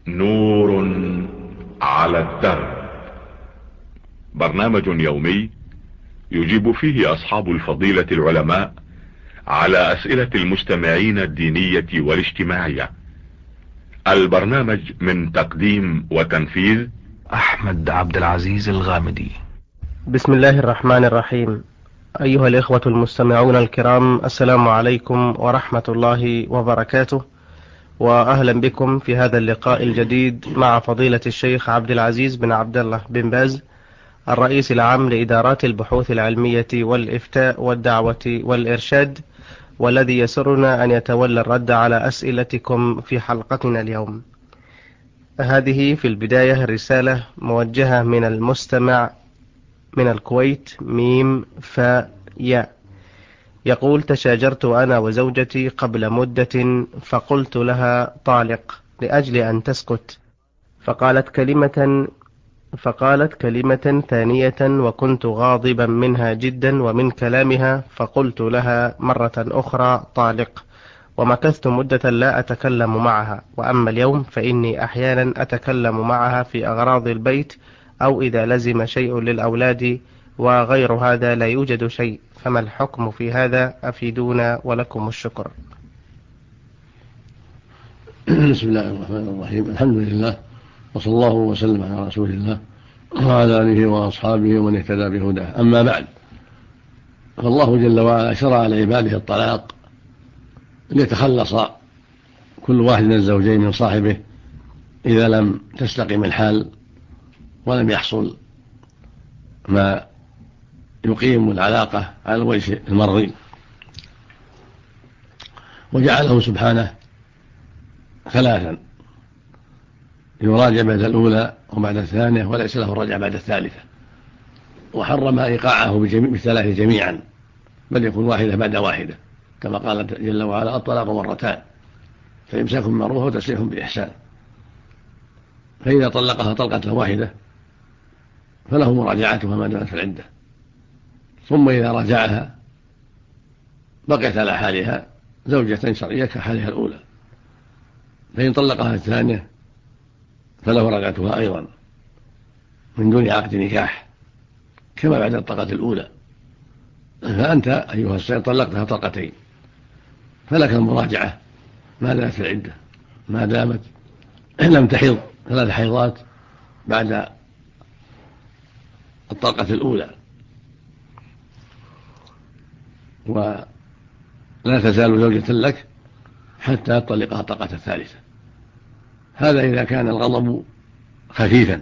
نور على الدرب. برنامج يومي يجيب فيه أصحاب الفضيلة العلماء على أسئلة المستمعين الدينية والاجتماعية. البرنامج من تقديم وتنفيذ أحمد عبد العزيز الغامدي. بسم الله الرحمن الرحيم. أيها الإخوة المستمعون الكرام، السلام عليكم ورحمة الله وبركاته، وأهلا بكم في هذا اللقاء الجديد مع فضيلة الشيخ عبد العزيز بن عبد الله بن باز، الرئيس العام لإدارات البحوث العلمية والإفتاء والدعوة والإرشاد، والذي يسرنا أن يتولى الرد على أسئلتكم في حلقتنا اليوم. هذه في البداية رسالة موجهة من المستمع من الكويت، ميم فاء ياء. يقول: تشاجرت أنا وزوجتي قبل مدة، فقلت لها طالق لأجل أن تسكت، فقالت كلمة ثانية، وكنت غاضبا منها جدا ومن كلامها، فقلت لها مرة أخرى طالق، ومكثت مدة لا أتكلم معها. وأما اليوم فإني أحيانا أتكلم معها في أغراض البيت أو إذا لزم شيء للأولاد، وغير هذا لا يوجد شيء، فما الحكم في هذا؟ أفيدونا ولكم الشكر. بسم الله الرحمن الرحيم. الحمد لله، وصلى الله وسلم على رسول الله وعلى آله وأصحابه ومن اهتدى بهداه. أما بعد، فالله جل وعلا شرع لعباده الطلاق ليتخلص كل واحد من الزوجين من صاحبه إذا لم تستقم الحال ولم يحصل ما يقيم العلاقة على الوجه المرضي. وجعله سبحانه ثلاثا: يراجع بعد الأولى وبعد الثانية، وليس له الرجع بعد الثالثة. وحرم إيقاعه بالثلاث جميعا، بل يكون واحدة بعد واحدة، كما قال جل وعلا: الطلاق مرتان، فإمساك بمعروف وتسريح بإحسان. فإذا طلقها طلقة واحدة فله مراجعتها ما دامت في العدة، ثم إذا راجعها بقيت على حالها زوجة شرعية كحالها الأولى. فإن طلقها الثانية فله رجعتها أيضا من دون عقد نكاح، كما بعد الطلقة الأولى. فأنت أيها السيد طلقتها طلقتين، فلك المراجعة ما دامت في العدة، ما دامت لم تحض 3 حيضات بعد الطلقة الأولى، ولا تزال زوجة لك حتى تطلقها الطلقة الثالثة. هذا إذا كان الغضب خفيفا.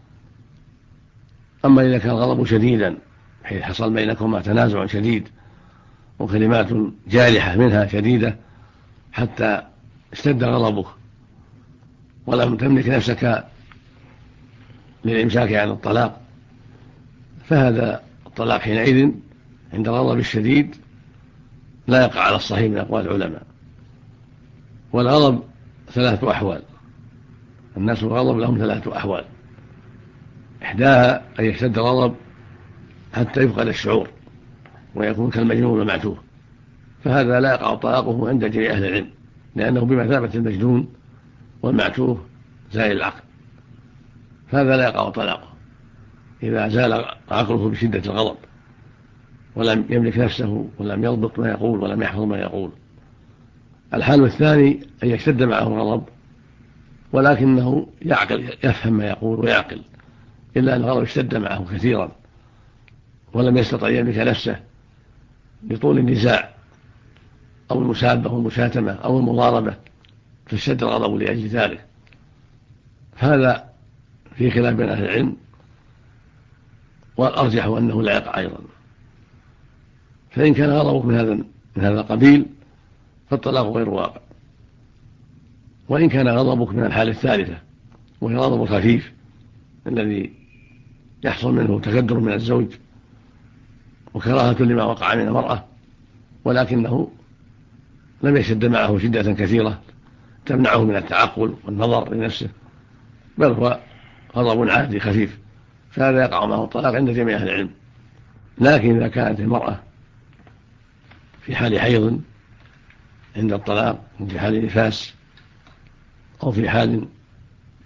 أما إذا كان الغضب شديدا حيث حصل بينكما تنازع شديد وكلمات جارحة منها شديدة حتى اشتد غضبك ولم تملك نفسك للإمساك عن الطلاق، فهذا الطلاق حينئذ عند الغضب الشديد لا يقع على الصحيح من أقوال العلماء. والغضب 3 أحوال، الناس الغضب لهم 3 أحوال: إحداها أن يشتد الغضب حتى يفقد الشعور ويكون كالمجنون والمعتوه، فهذا لا يقع طلاقه عند جميع أهل العلم، لأنه بمثابة المجنون والمعتوه زائل العقل، فهذا لا يقع طلاقه إذا زال عقله بشدة الغضب ولم يملك نفسه ولم يضبط ما يقول ولم يحفظ ما يقول. الحال الثاني أن يشتد معه الغضب ولكنه يعقل، يفهم ما يقول ويعقل، إلا أن الغضب اشتد معه كثيرا ولم يستطع يملك نفسه لطول النزاع أو المسابة أو المشاتمة أو المضاربة، فاشتد الغضب لأجل ذلك. هذا في خلاف بين أهل العلم، والأرجح أنه لا يقع أيضا. فإن كان غضبك من هذا القبيل فالطلاق غير واقع. وإن كان غضبك من الحالة الثالثة وهي غضب خفيف الذي يحصل منه تكدر من الزوج وكراهة لما وقع من المرأة، ولكنه لم يشد معه شدة كثيرة تمنعه من التعقل والنظر لنفسه، بل هو غضب عادي خفيف، فهذا يقع معه الطلاق عند جميع أهل العلم. لكن إذا كانت المرأة في حال حيض عند الطلاق، أو في حال نفاس، أو في حال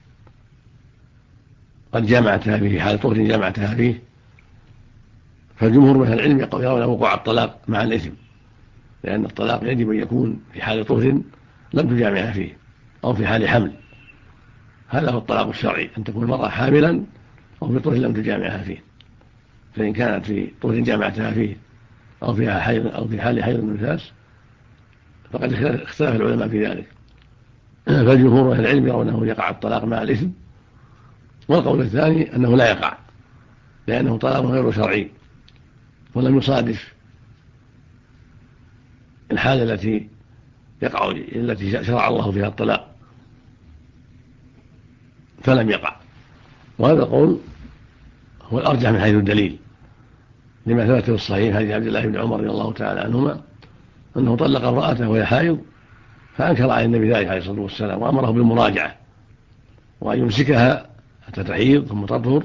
قد جامعتها فيه في حال طهر جامعتها فيه، فالجمهور من العلم يرون وقوع الطلاق مع الإثم، لأن الطلاق يجب أن يكون في حال طهر لم تجامعها فيه أو في حال حمل. هذا هو الطلاق الشرعي، أن تكون المرأة حاملا أو في طهر لم تجامعها فيه. فإن كانت في طهر جامعتها فيه أو فيها حيض أو في حال حيض النفاس فقد اختلف العلماء في ذلك. فالجمهور من العلم يرون أنه يقع الطلاق مع الإثم، والقول الثاني أنه لا يقع لأنه طلاق غير شرعي ولم يصادف الحالة التي شرع الله فيها الطلاق فلم يقع. وهذا القول هو الأرجح من حيث الدليل، لما ثبت في الصحيح حديث عبد الله بن عمر رضي الله تعالى عنهما أنه طلق امرأته وهي حائض، فأنكر على النبي ذلك عليه الصلاة والسلام وأمره بالمراجعة وأن يمسكها حتى تحيض ثم تطهر،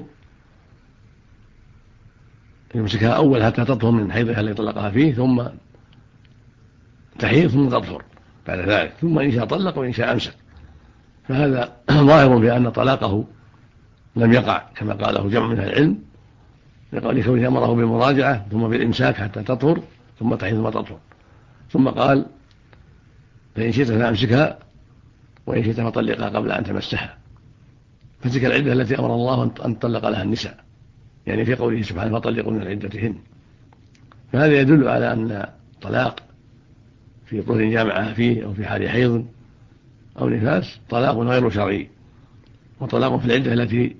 يمسكها أول حتى تطهر من حيضها الذي طلقها فيه ثم تحيض ثم تطهر بعد ذلك، ثم إن شاء طلق وإن شاء أمسك. فهذا ظاهر في أن طلاقه لم يقع كما قاله جمع من العلم، لقول كونه أمره بالمراجعة ثم بالإمساك حتى تطهر ثم تحيض ثم تطهر، ثم قال فإن شئت فأمسكها وإن شئت فطلقها قبل أن تمسها، فتلك العدة التي أمر الله أن تطلق لها النساء، يعني في قوله سبحانه فطلقوا من عدتهن. فهذا يدل على أن طلاق في طهر جامعها فيه أو في حال حيض أو نفاس طلاق غير شرعي، وطلاق في العدة التي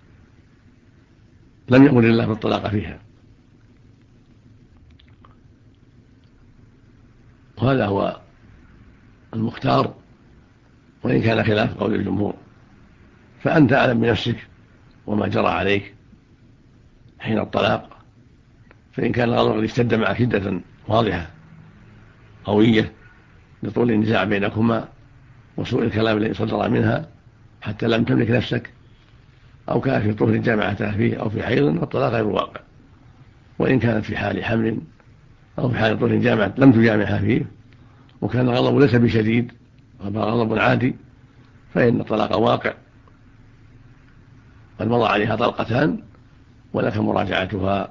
لم يأمر الله بالطلاق فيها. وهذا هو المختار وإن كان خلاف قول الجمهور. فأنت أعلم بنفسك وما جرى عليك حين الطلاق، فإن كان الغضب قد اشتد معك شدة واضحة قوية لطول النزاع بينكما وسوء الكلام الذي صدر منها حتى لم تملك نفسك، أو كان في طهر جامعتها فيه أو في حيض، فالطلاق غير واقع. وإن كانت في حال حمل أو في حال طهر جامعة لم تجامعها فيه وكان الغضب ليس بشديد غضب عادي، فإن الطلاق واقع، قد مضى عليها طلقتان ولك مراجعتها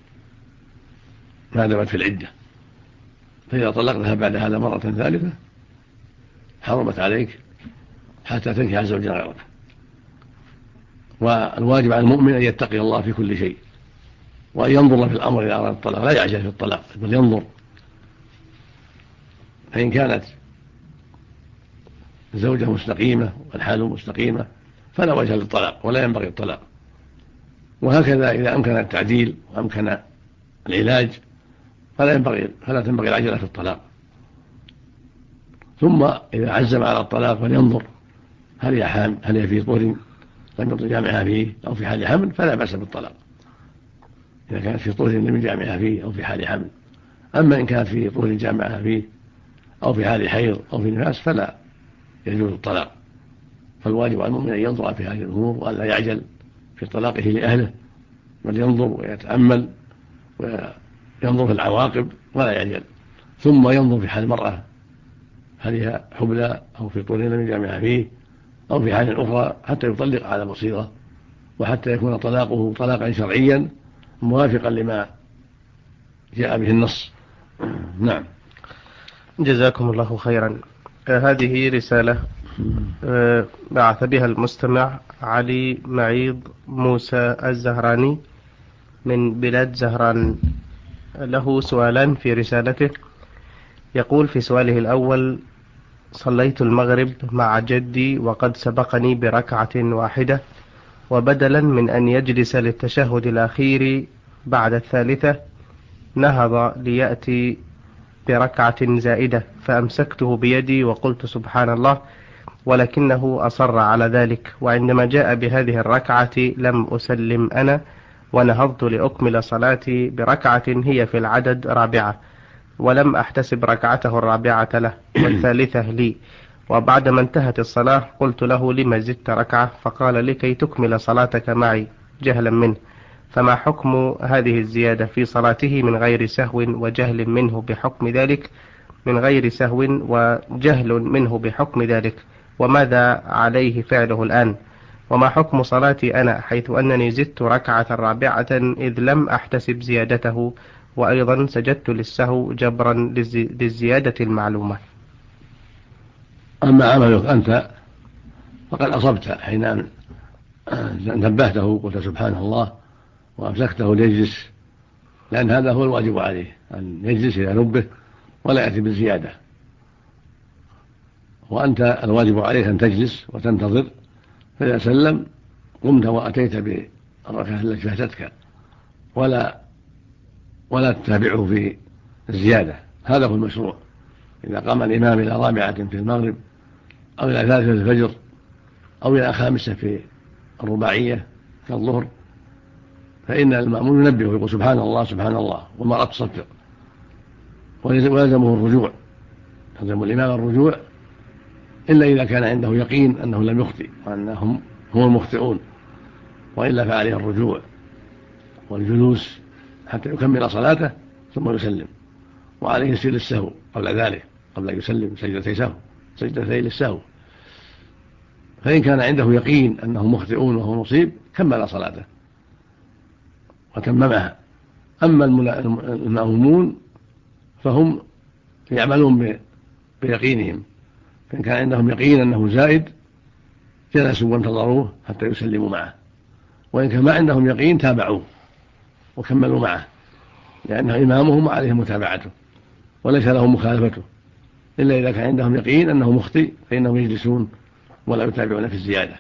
ما دامت في العدة. فإذا طلقتها بعد هذا مرة ثالثة حرمت عليك حتى تنكح زوجا غيرك. والواجب على المؤمن أن يتقي الله في كل شيء وأن ينظر في الأمر إذا أراد الطلاق، لا يعجل في الطلاق بل ينظر، فإن كانت الزوجة مستقيمة والحال مستقيمة فلا وجه للطلاق ولا ينبغي الطلاق. وهكذا إذا أمكن التعديل وأمكن العلاج فلا تنبغي العجلة في الطلاق. ثم إذا عزم على الطلاق فلينظر هل هي في طهر لم يجامعها فيه أو في حال حمل فلا بأس بالطلاق إذا كانت في طهر لم يجامعها فيه أو في حال حمل. أما إن كانت في طهر جامعها فيه أو في حال حيض أو في نفاس فلا يجوز الطلاق. فالواجب على المؤمن أن ينظر في هذه الأمور وألا يعجل في طلاقه لأهله، بل ينظر ويتأمل وينظر في العواقب ولا يعجل. ثم ينظر في حال المرأة هل هي حبلى أو في طهر لم يجامعها فيه أو في حال أخرى حتى يطلق على بصيرة، وحتى يكون طلاقه طلاقا شرعيا موافقا لما جاء به النص. نعم. جزاكم الله خيرا. هذه رسالة بعث بها المستمع علي معيض موسى الزهراني من بلاد زهران. له سؤالان في رسالته. يقول في سؤاله الأول: صليت المغرب مع جدي وقد سبقني بركعة واحدة، وبدلا من أن يجلس للتشهد الأخير بعد الثالثة نهض ليأتي بركعة زائدة، فأمسكته بيدي وقلت سبحان الله، ولكنه أصر على ذلك، وعندما جاء بهذه الركعة لم أسلم أنا، ونهضت لأكمل صلاتي بركعة هي في العدد رابعة، ولم أحتسب ركعته الرابعة له والثالثة لي. وبعدما انتهت الصلاة قلت له: لما زدت ركعة؟ فقال: لكي تكمل صلاتك معي، جهلا منه. فما حكم هذه الزيادة في صلاته من غير سهو وجهل منه بحكم ذلك، من غير سهو وجهل منه بحكم ذلك، وماذا عليه فعله الآن؟ وما حكم صلاتي أنا حيث أنني زدت ركعة رابعة إذ لم أحتسب زيادته، وأيضا سجدت للسهو جبرا للزيادة المعلومة؟ أما عملك أنت فقد أصبت حين نبهته وقلت سبحان الله وأمسكته ليجلس، لأن هذا هو الواجب عليه أن يجلس إلى نبه ولا يأتي بالزيادة، وأنت الواجب عليك أن تجلس وتنتظر، فإذا سلم قمت وأتيت بالركعة التي فاتتك ولا تتابعه في الزيادة. هذا هو المشروع. إذا قام الإمام إلى رابعة في المغرب أو إلى ثالثة في الفجر أو إلى خامسة في الرباعية كالظهر، فإن المأمون ينبه ويقول سبحان الله سبحان الله والمرأة تصفق، ويلزمه الرجوع، يلزم الإمام الرجوع إلا إذا كان عنده يقين أنه لم يخطئ وأنهم هم المخطئون، وإلا فعليه الرجوع والجلوس حتى يكمل صلاته ثم يسلم، وعليه يسير السهو قبل ذلك، قبل أن يسلم سجدتي للسهو. فإن كان عنده يقين أنهم مخطئون وهو مصيب كمل صلاته وتممها. أما المأمومون فهم يعملون بيقينهم، فإن كان عندهم يقين أنه زائد جلسوا وانتظروه حتى يسلموا معه، وإن كان ما عندهم يقين تابعوه وكملوا معه، لأنه إمامهم وعليهم متابعته وليس لهم مخالفته، إلا إذا كان عندهم يقين أنه مخطئ فإنهم يجلسون ولا يتابعون في الزيادة.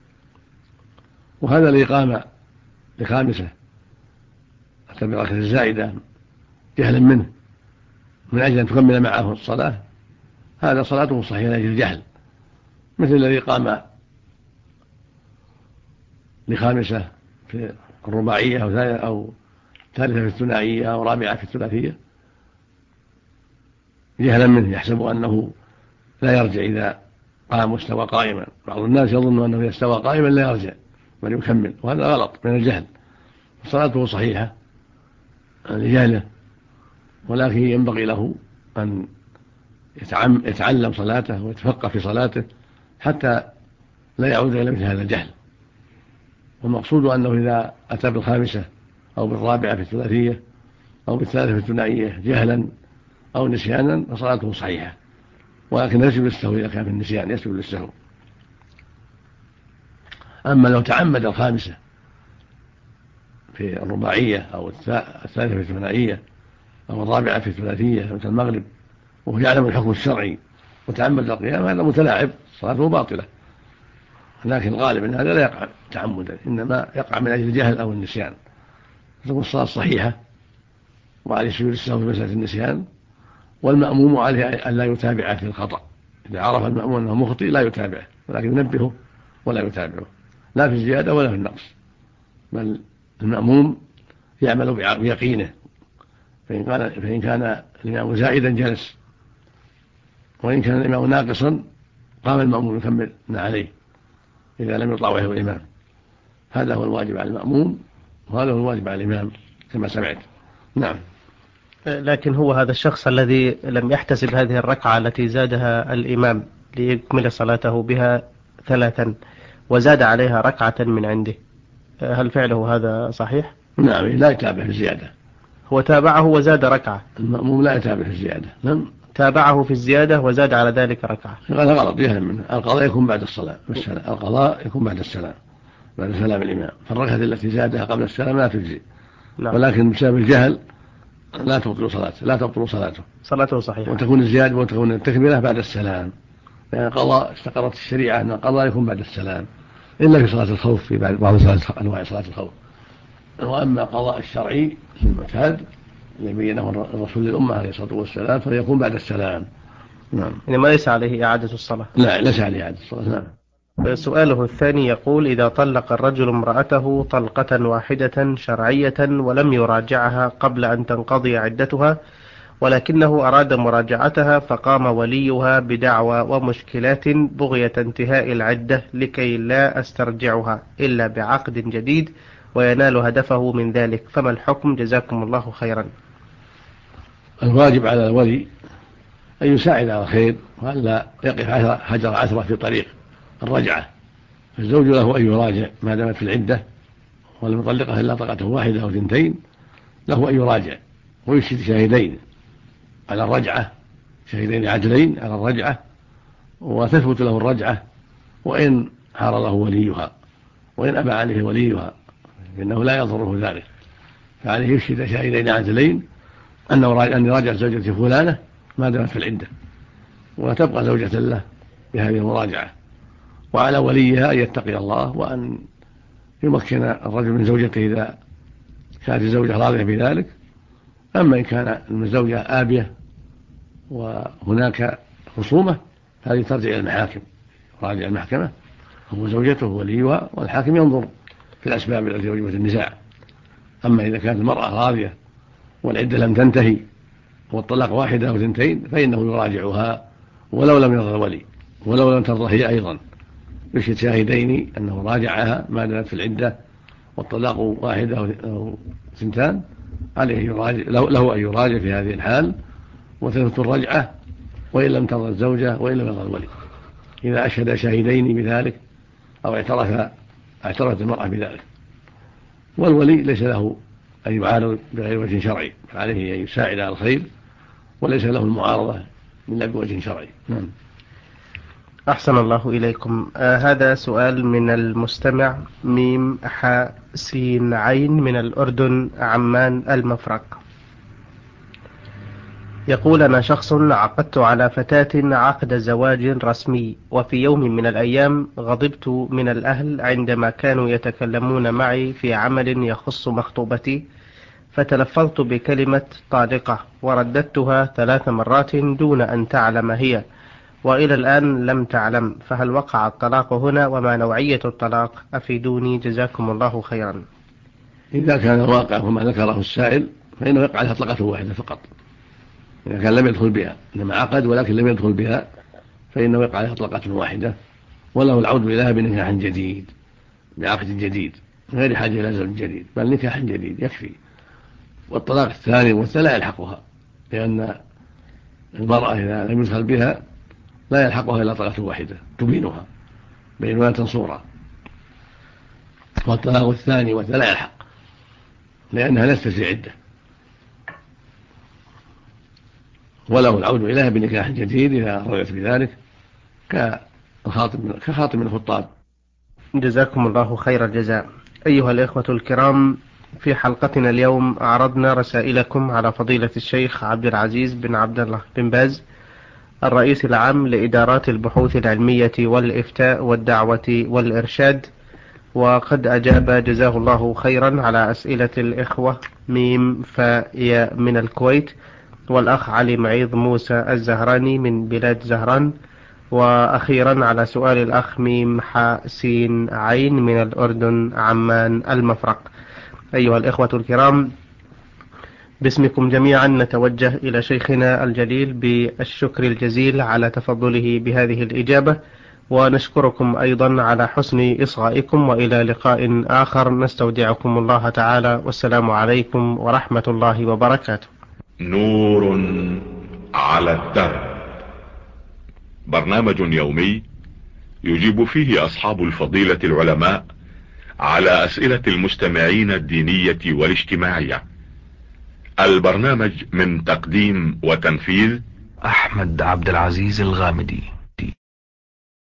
وهذا الإقامة لخامسة التبركة الزائدة جهلا منه من أجل أن تكمل معه الصلاة، هذا صلاته صحيحة لأجل الجهل، مثل الذي قام لخامسة في الرباعية أو ثالثة في الثنائية أو رابعة في الثلاثية جهلا منه، يحسب أنه لا يرجع إذا قام واستوى قائما. بعض الناس يظن أنه إذا استوى قائما لا يرجع بل يكمل، وهذا غلط من الجهل. صلاته صحيحة لجهله، ولكن ينبغي له أن يتعلم صلاته ويتفقه في صلاته حتى لا يعود إلى مثل هذا الجهل. والمقصود أنه إذا أتى بالخامسة أو بالرابعة في الثلاثية أو بالثالثة في الثنائية جهلا أو نسيانا فصلاته صحيحة، ولكن يسجد للسهو إذا كان في النسيان يسجد للسهو. أما لو تعمد الخامسة في الرباعية أو الثالثة في الثنائية أو الرابعة في الثلاثية مثل المغرب وهو يعلم الحكم الشرعي وتعمد القيام، هذا متلاعب صلاته باطلة، لكن الغالب أن هذا لا يقع تعمدا، إنما يقع من أجل الجهل أو النسيان، فتكون الصلاة صحيحة وعليه سجود السهو في مسألة النسيان، والمأموم عليه أن لا يتابعه في الخطأ. إذا عرف المأموم أنه مخطئ لا يتابعه، ولكن ينبهه ولا يتابعه لا في الزيادة ولا في النقص، بل المأموم يعمل بيقينه، فإن كان الإمام زائدا جلس، وإن كان الإمام ناقصا قام المأموم يكمل ما عليه إذا لم يطع وهو الإمام. هذا هو الواجب على المأموم وهذا هو الواجب على الإمام كما سمعت. نعم. لكن هو هذا الشخص الذي لم يحتسب هذه الركعة التي زادها الإمام ليكمل صلاته بها 3 وزاد عليها ركعة من عنده، هل فعله هذا صحيح؟ نعم، لا يتابع في الزيادة. هو تابعه وزاد ركعة. المأموم لا يتابع في الزيادة. نعم، تابعه في الزيادة وزاد على ذلك ركعة. هذا غلط جهلا منه. القضاء يكون بعد الصلاة والسلام، القضاء يكون بعد السلام، بعد سلام الإمام، فالركعة التي زادها قبل السلام لا تجزي. نعم. ولكن بسبب الجهل لا تبطل صلاته صحيحة، وتكون الزيادة وتكون التكملة بعد السلام، لأن القضاء استقرت الشريعة أن القضاء يكون بعد السلام إلا في صلاة الخوف، في بعض أنواع صلاة الخوف. وأما القضاء الشرعي المعتاد الذي بينه الرسول للأمة عليه الصلاة والسلام فيكون بعد السلام. نعم. يعني ما ليس عليه إعادة الصلاة. لا، ليس عليه إعادة الصلاة. نعم. سؤاله الثاني يقول: إذا طلق الرجل امرأته طلقة واحدة شرعية ولم يراجعها قبل أن تنقضي عدتها، ولكنه أراد مراجعتها، فقام وليها بدعوى ومشكلات بغية انتهاء العدة لكي لا أسترجعها إلا بعقد جديد وينال هدفه من ذلك، فما الحكم؟ جزاكم الله خيرا. الواجب على الولي أن يساعد على الخير وأن لا يقف حجر عثرة في طريق الرجعة، فالزوج له أن يراجع ما دامت في العدة، والمطلقة إلا طلقة واحدة أو اثنتين له أن يراجع ويشهد شاهدين على الرجعة، شاهدين عدلين على الرجعة، وتثبت له الرجعة وإن حارله وليها، وإن أبى عليه وليها فإنه لا يضره ذلك، فعليه يشهد شاهدين عدلين أن يراجع زوجته فلانة ما دامت في العدة، وتبقى زوجة له بهذه المراجعة. وعلى وليها أن يتقي الله وأن يمكن الرجل من زوجته إذا كانت الزوجة راضية بذلك. أما إن كان الزوجة آبية وهناك خصومة هذه ترجع إلى المحاكم، راجع المحكمة هو زوجته وليها، والحاكم ينظر في الأسباب التي وجبت النزاع. أما إذا كانت المرأة راضية والعدة لم تنتهي والطلاق واحدة أو اثنتين فإنه يراجعها ولو لم يرضى الولي، ولو لم ترضى هي أيضا، يشهد شاهدين أنه راجعها ما دامت في العدة والطلاق واحدة أو اثنتان، عليه يراجع له أن يراجع في هذه الحال وتثبت الرجعة وإن لم ترضى الزوجة وإن لم يرضى الولي. إذا أشهد شاهدين بذلك أو اعترفت المرأة بذلك، والولي ليس له أن يعارض بغير وجه شرعي، فعليه أن يساعد على الخير وليس له المعارضة إلا بوجه شرعي. أحسن الله إليكم. هذا سؤال من المستمع ميم حاء سين عين من الأردن عمان المفرق. يقول: أنا شخص عقدت على فتاة عقد زواج رسمي، وفي يوم من الأيام غضبت من الأهل عندما كانوا يتكلمون معي في عمل يخص مخطوبتي، فتلفظت بكلمة طالقة ورددتها 3 مرات دون أن تعلم هي، وإلى الآن لم تعلم، فهل وقع الطلاق هنا؟ وما نوعية الطلاق؟ أفيدوني جزاكم الله خيرا. إذا كان الواقع كما ذكره السائل فإنه يقع عليها طلقة واحدة فقط. إذا كان لم يدخل بها، إنما عقد ولكن لم يدخل بها، فإنه يقع عليها طلقة واحدة، وله العود إليها بنكاح جديد بعقد جديد غير حاجة إلى زوج جديد، بل نكاح جديد يكفي. والطلاق الثاني والثالث لا يلحقها، لأن المرأة إذا لم يدخل بها لا يلحقها إلا طلقة واحدة تبينها بينونة صورة. والطلاق الثاني والثالث لا يلحق لأنها ليست في عدة، وله العود إليها بنكاح جديد إذا رضيت بذلك كخاطب من الخطاب. جزاكم الله خير الجزاء. أيها الإخوة الكرام، في حلقتنا اليوم عرضنا رسائلكم على فضيلة الشيخ عبد العزيز بن عبد الله بن باز، الرئيس العام لإدارات البحوث العلمية والإفتاء والدعوة والإرشاد، وقد أجاب جزاه الله خيرا على أسئلة الإخوة ميم فاء من الكويت، والأخ علي معيض موسى الزهراني من بلاد زهران، وأخيرا على سؤال الأخ ميم حاء سين عين من الأردن عمان المفرق. أيها الإخوة الكرام، باسمكم جميعا نتوجه إلى شيخنا الجليل بالشكر الجزيل على تفضله بهذه الإجابة، ونشكركم أيضا على حسن إصغائكم، وإلى لقاء آخر نستودعكم الله تعالى، والسلام عليكم ورحمة الله وبركاته. نور على الدرب، برنامج يومي يجيب فيه أصحاب الفضيلة العلماء على أسئلة المستمعين الدينية والاجتماعية. البرنامج من تقديم وتنفيذ أحمد عبد العزيز الغامدي.